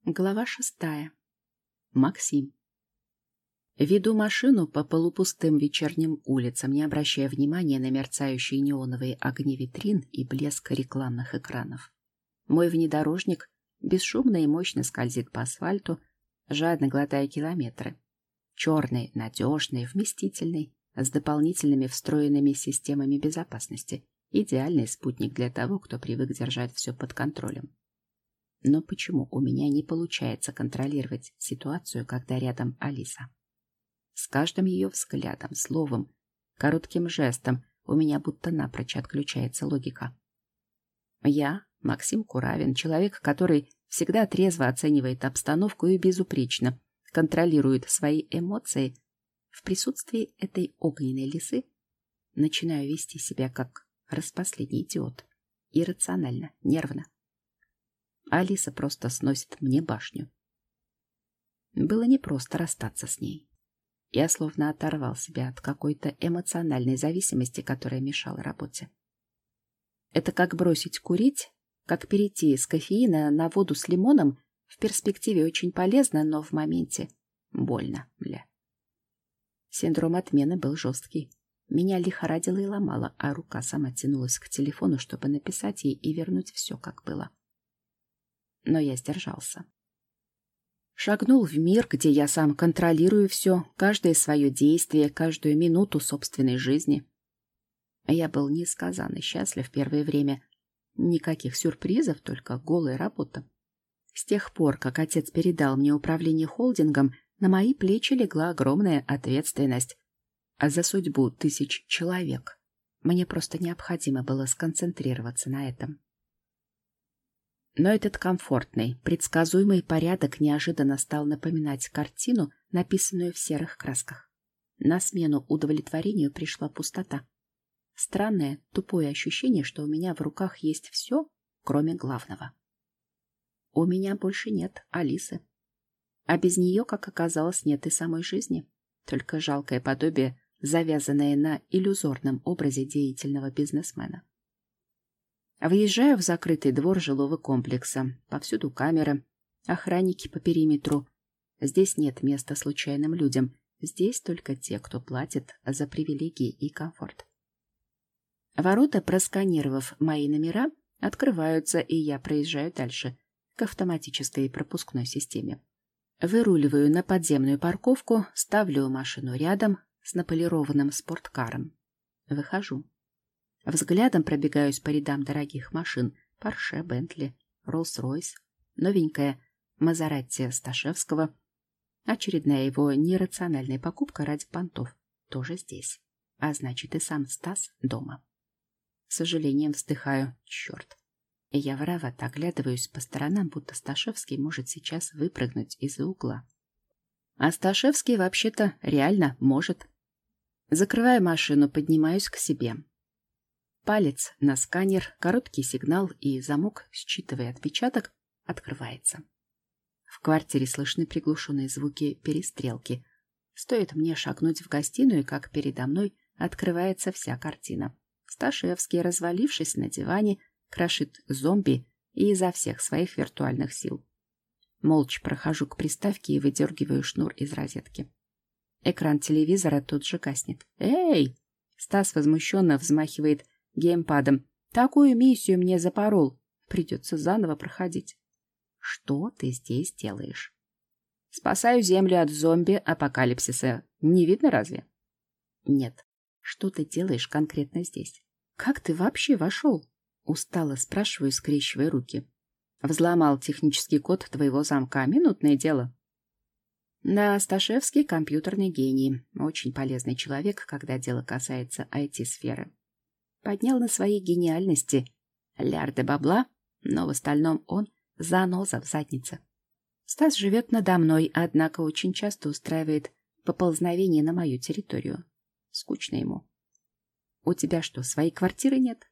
Глава 6. Максим. Веду машину по полупустым вечерним улицам, не обращая внимания на мерцающие неоновые огни витрин и блеск рекламных экранов. Мой внедорожник бесшумно и мощно скользит по асфальту, жадно глотая километры. Черный, надежный, вместительный, с дополнительными встроенными системами безопасности. Идеальный спутник для того, кто привык держать все под контролем. Но почему у меня не получается контролировать ситуацию, когда рядом Алиса? С каждым ее взглядом, словом, коротким жестом у меня будто напрочь отключается логика. Я, Максим Куравин, человек, который всегда трезво оценивает обстановку и безупречно контролирует свои эмоции, в присутствии этой огненной лисы начинаю вести себя как распоследний идиот. Иррационально, нервно. Алиса просто сносит мне башню. Было непросто расстаться с ней. Я словно оторвал себя от какой-то эмоциональной зависимости, которая мешала работе. Это как бросить курить, как перейти с кофеина на воду с лимоном, в перспективе очень полезно, но в моменте больно, бля. Синдром отмены был жесткий. Меня лихорадило и ломало, а рука сама тянулась к телефону, чтобы написать ей и вернуть все, как было. Но я сдержался. Шагнул в мир, где я сам контролирую все, каждое свое действие, каждую минуту собственной жизни. Я был несказанно счастлив первое время. Никаких сюрпризов, только голая работа. С тех пор, как отец передал мне управление холдингом, на мои плечи легла огромная ответственность. А за судьбу тысяч человек. Мне просто необходимо было сконцентрироваться на этом. Но этот комфортный, предсказуемый порядок неожиданно стал напоминать картину, написанную в серых красках. На смену удовлетворению пришла пустота. Странное, тупое ощущение, что у меня в руках есть все, кроме главного. У меня больше нет Алисы. А без нее, как оказалось, нет и самой жизни. Только жалкое подобие, завязанное на иллюзорном образе деятельного бизнесмена. Въезжаю в закрытый двор жилого комплекса. Повсюду камеры, охранники по периметру. Здесь нет места случайным людям. Здесь только те, кто платит за привилегии и комфорт. Ворота, просканировав мои номера, открываются, и я проезжаю дальше, к автоматической пропускной системе. Выруливаю на подземную парковку, ставлю машину рядом с наполированным спорткаром. Выхожу. Взглядом пробегаюсь по рядам дорогих машин: Порше, Бентли, Роллс-Ройс, новенькая Мазератти Сташевского. Очередная его нерациональная покупка ради понтов. Тоже здесь. А значит, и сам Стас дома. С сожалением вздыхаю. Черт. И я воровато оглядываюсь по сторонам, будто Сташевский может сейчас выпрыгнуть из-за угла. А Сташевский вообще-то реально может. Закрываю машину, поднимаюсь к себе. Палец на сканер, короткий сигнал, и замок, считывая отпечаток, открывается. В квартире слышны приглушенные звуки перестрелки. Стоит мне шагнуть в гостиную, как передо мной открывается вся картина. Сташевский, развалившись на диване, крошит зомби и изо всех своих виртуальных сил. Молча прохожу к приставке и выдергиваю шнур из розетки. Экран телевизора тут же гаснет. «Эй!» Стас возмущенно взмахивает геймпадом. «Такую миссию мне запорол. Придется заново проходить». «Что ты здесь делаешь?» «Спасаю Землю от зомби-апокалипсиса. Не видно разве?» «Нет. Что ты делаешь конкретно здесь? Как ты вообще вошел?» Устало спрашиваю, скрещивая руки. «Взломал технический код твоего замка. Минутное дело». Да, Сташевский — компьютерный гений. Очень полезный человек, когда дело касается IT-сферы. Поднял на своей гениальности лярды бабла, но в остальном он заноза в заднице. Стас живет надо мной, однако очень часто устраивает поползновение на мою территорию. Скучно ему. «У тебя что, своей квартиры нет?»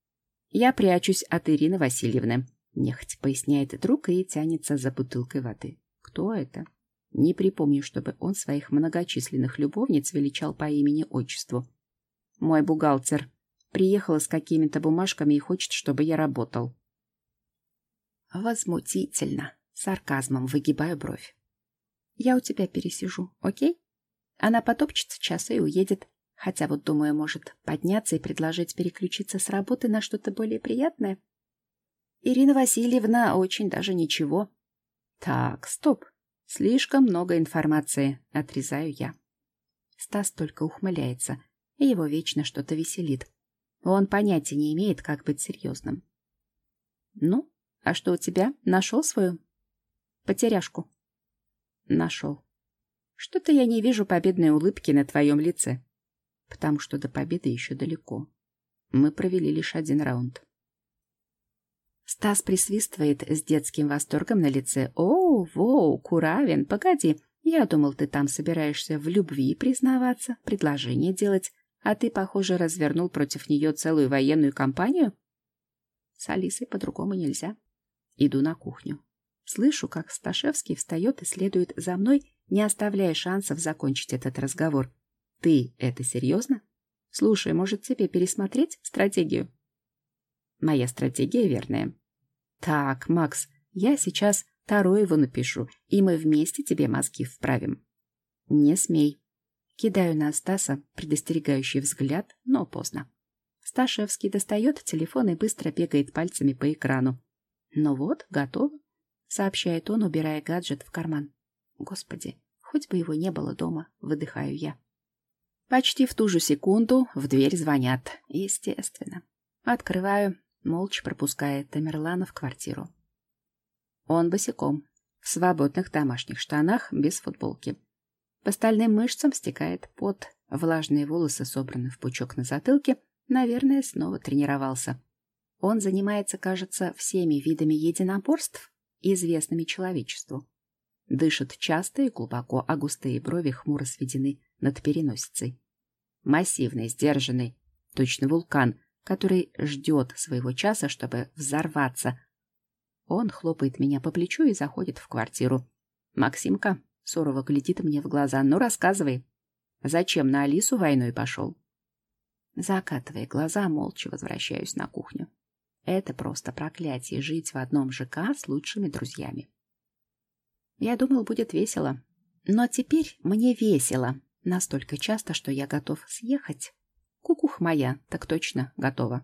«Я прячусь от Ирины Васильевны», — нехотя поясняет друг и тянется за бутылкой воды. «Кто это?» Не припомню, чтобы он своих многочисленных любовниц величал по имени-отчеству. «Мой бухгалтер. Приехала с какими-то бумажками и хочет, чтобы я работал». Возмутительно. сарказмом выгибаю бровь. Я у тебя пересижу, окей? Она потопчется час и уедет. Хотя вот, думаю, может подняться и предложить переключиться с работы на что-то более приятное. Ирина Васильевна очень даже ничего. Так, стоп. Слишком много информации, отрезаю я. Стас только ухмыляется, и его вечно что-то веселит. Он понятия не имеет, как быть серьезным. Ну, а что у тебя? Нашел свою потеряшку? Нашел. Что-то я не вижу победной улыбки на твоем лице. Потому что до победы еще далеко. Мы провели лишь один раунд. Стас присвистывает с детским восторгом на лице. «О, воу, Куравин, погоди. Я думал, ты там собираешься в любви признаваться, предложение делать, а ты, похоже, развернул против нее целую военную кампанию?» С Алисой по-другому нельзя. Иду на кухню. Слышу, как Сташевский встает и следует за мной, не оставляя шансов закончить этот разговор. «Ты это серьезно? Слушай, может, тебе пересмотреть стратегию?» «Моя стратегия верная». «Так, Макс, я сейчас Тароеву напишу, и мы вместе тебе мозги вправим». «Не смей». Кидаю на Стаса предостерегающий взгляд, но поздно. Сташевский достает телефон и быстро бегает пальцами по экрану. «Ну вот, готово», — сообщает он, убирая гаджет в карман. «Господи, хоть бы его не было дома», — выдыхаю я. Почти в ту же секунду в дверь звонят. Естественно. Открываю, молча пропуская Тамерлана в квартиру. Он босиком, в свободных домашних штанах, без футболки. По стальным мышцам стекает пот, влажные волосы собраны в пучок на затылке, наверное, снова тренировался. Он занимается, кажется, всеми видами единоборств, известными человечеству. Дышит часто и глубоко, а густые брови хмуро сведены над переносицей. Массивный, сдержанный, точно вулкан, который ждет своего часа, чтобы взорваться. Он хлопает меня по плечу и заходит в квартиру. «Максимка», — сурово глядит мне в глаза, — «ну рассказывай, зачем на Алису войной пошел?» Закатывая глаза, молча возвращаюсь на кухню. Это просто проклятие — жить в одном ЖК с лучшими друзьями. Я думал, будет весело. Но теперь мне весело. Настолько часто, что я готов съехать. Кукух моя, так точно готова.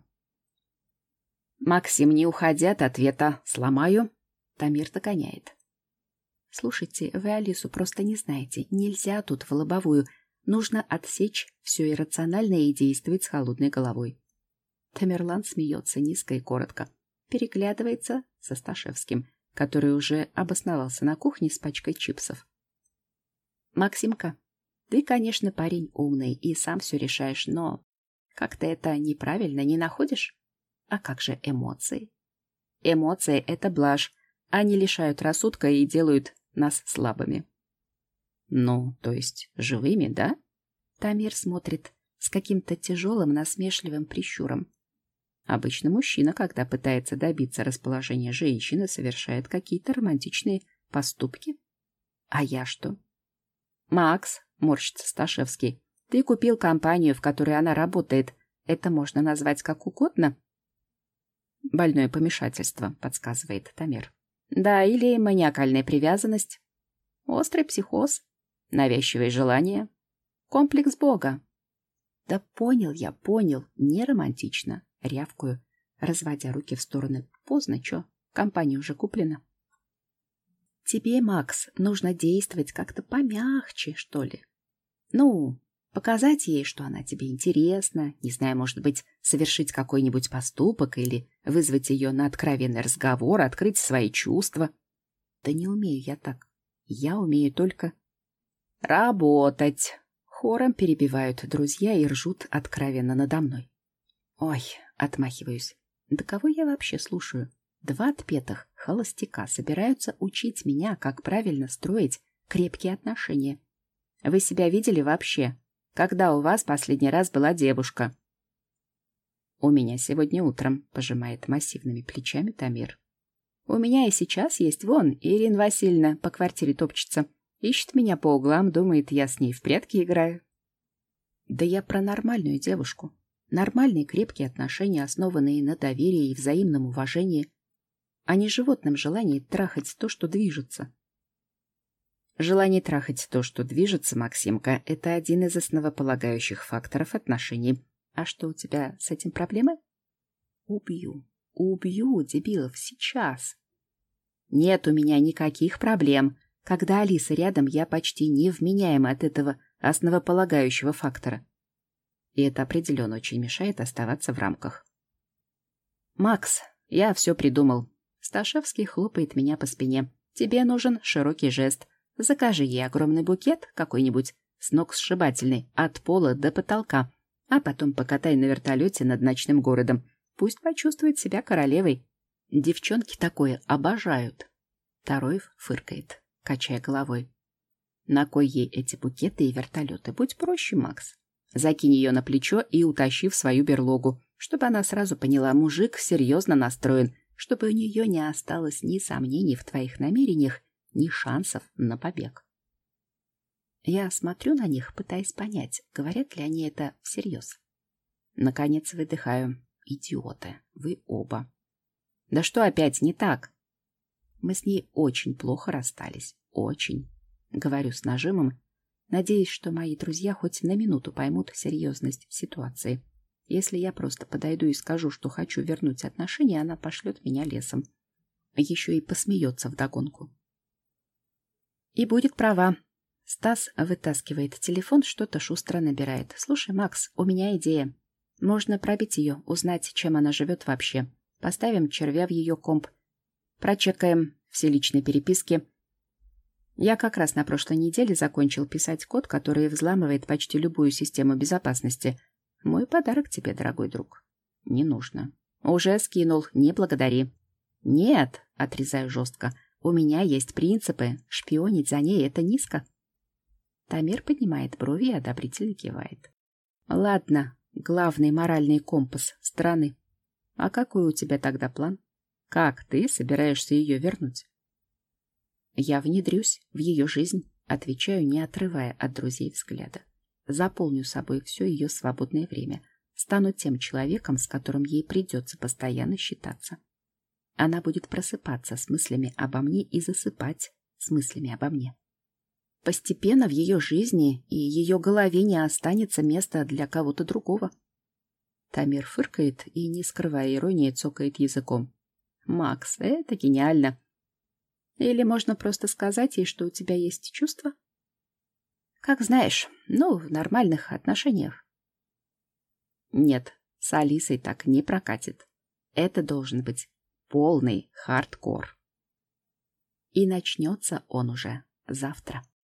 Максим, не уходя от ответа, сломаю. Тамир догоняет. Слушайте, вы Алису просто не знаете. Нельзя тут в лобовую. Нужно отсечь все иррациональное и действовать с холодной головой. Тамерлан смеется низко и коротко. Переглядывается со Сташевским, который уже обосновался на кухне с пачкой чипсов. «Максимка, ты, конечно, парень умный и сам все решаешь, но как-то это неправильно, не находишь? А как же эмоции? Эмоции — это блажь. Они лишают рассудка и делают нас слабыми». «Ну, то есть живыми, да?» Тамир смотрит с каким-то тяжелым насмешливым прищуром. Обычно мужчина, когда пытается добиться расположения женщины, совершает какие-то романтичные поступки. А я что? «Макс», — морщится Сташевский, — «ты купил компанию, в которой она работает. Это можно назвать как угодно?» «Больное помешательство», — подсказывает Тамир. «Да, или маниакальная привязанность. Острый психоз. Навязчивые желания. Комплекс Бога». «Да понял я, понял. Не романтично». Рявкую, разводя руки в стороны. «Поздно, чё? Компания уже куплена». «Тебе, Макс, нужно действовать как-то помягче, что ли. Ну, показать ей, что она тебе интересна, не знаю, может быть, совершить какой-нибудь поступок или вызвать ее на откровенный разговор, открыть свои чувства. Да не умею я так. Я умею только работать». Хором перебивают друзья и ржут откровенно надо мной. «Ой», — отмахиваюсь, — «да кого я вообще слушаю? Два отпетых холостяка собираются учить меня, как правильно строить крепкие отношения. Вы себя видели вообще? Когда у вас последний раз была девушка?» «У меня сегодня утром», — пожимает массивными плечами Тамир. «У меня и сейчас есть, вон, Ирина Васильевна по квартире топчется. Ищет меня по углам, думает, я с ней в прятки играю». «Да я про нормальную девушку. Нормальные крепкие отношения, основанные на доверии и взаимном уважении. а не животном желании трахать то, что движется. Желание трахать то, что движется, Максимка, это один из основополагающих факторов отношений. А что, у тебя с этим проблемы? Убью, дебилов, сейчас. Нет у меня никаких проблем. Когда Алиса рядом, я почти невменяема от этого основополагающего фактора. И это определенно очень мешает оставаться в рамках. «Макс, я все придумал». Сташевский хлопает меня по спине. «Тебе нужен широкий жест. Закажи ей огромный букет, какой-нибудь сногсшибательный, от пола до потолка, а потом покатай на вертолете над ночным городом. Пусть почувствует себя королевой. Девчонки такое обожают». Тароев фыркает, качая головой. «На кой ей эти букеты и вертолеты? Будь проще, Макс. Закинь ее на плечо и утащи в свою берлогу, чтобы она сразу поняла, мужик серьезно настроен, чтобы у нее не осталось ни сомнений в твоих намерениях, ни шансов на побег». Я смотрю на них, пытаясь понять, говорят ли они это всерьез. Наконец выдыхаю. Идиоты, вы оба. Да что опять не так? Мы с ней очень плохо расстались. Очень. Говорю с нажимом, надеясь, что мои друзья хоть на минуту поймут серьезность ситуации. Если я просто подойду и скажу, что хочу вернуть отношения, она пошлет меня лесом. Еще и посмеется вдогонку. И будет права. Стас вытаскивает телефон, что-то шустро набирает. «Слушай, Макс, у меня идея. Можно пробить ее, узнать, чем она живет вообще. Поставим червя в ее комп. Прочекаем все личные переписки. Я как раз на прошлой неделе закончил писать код, который взламывает почти любую систему безопасности. Мой подарок тебе, дорогой друг». «Не нужно». «Уже скинул, не благодари». «Нет», — отрезаю жестко, — «у меня есть принципы. Шпионить за ней — это низко». Тамир поднимает брови и одобрительно кивает. «Ладно, главный моральный компас страны. А какой у тебя тогда план? Как ты собираешься ее вернуть?» «Я внедрюсь в ее жизнь», — отвечаю, не отрывая от друзей взгляда. «Заполню собой все ее свободное время. Стану тем человеком, с которым ей придется постоянно считаться. Она будет просыпаться с мыслями обо мне и засыпать с мыслями обо мне. Постепенно в ее жизни и ее голове не останется места для кого-то другого». Тамир фыркает и, не скрывая иронии, цокает языком. «Макс, это гениально. Или можно просто сказать ей, что у тебя есть чувства?» «Как знаешь, в нормальных отношениях». «Нет, с Алисой так не прокатит. Это должен быть полный хардкор. И начнется он уже завтра».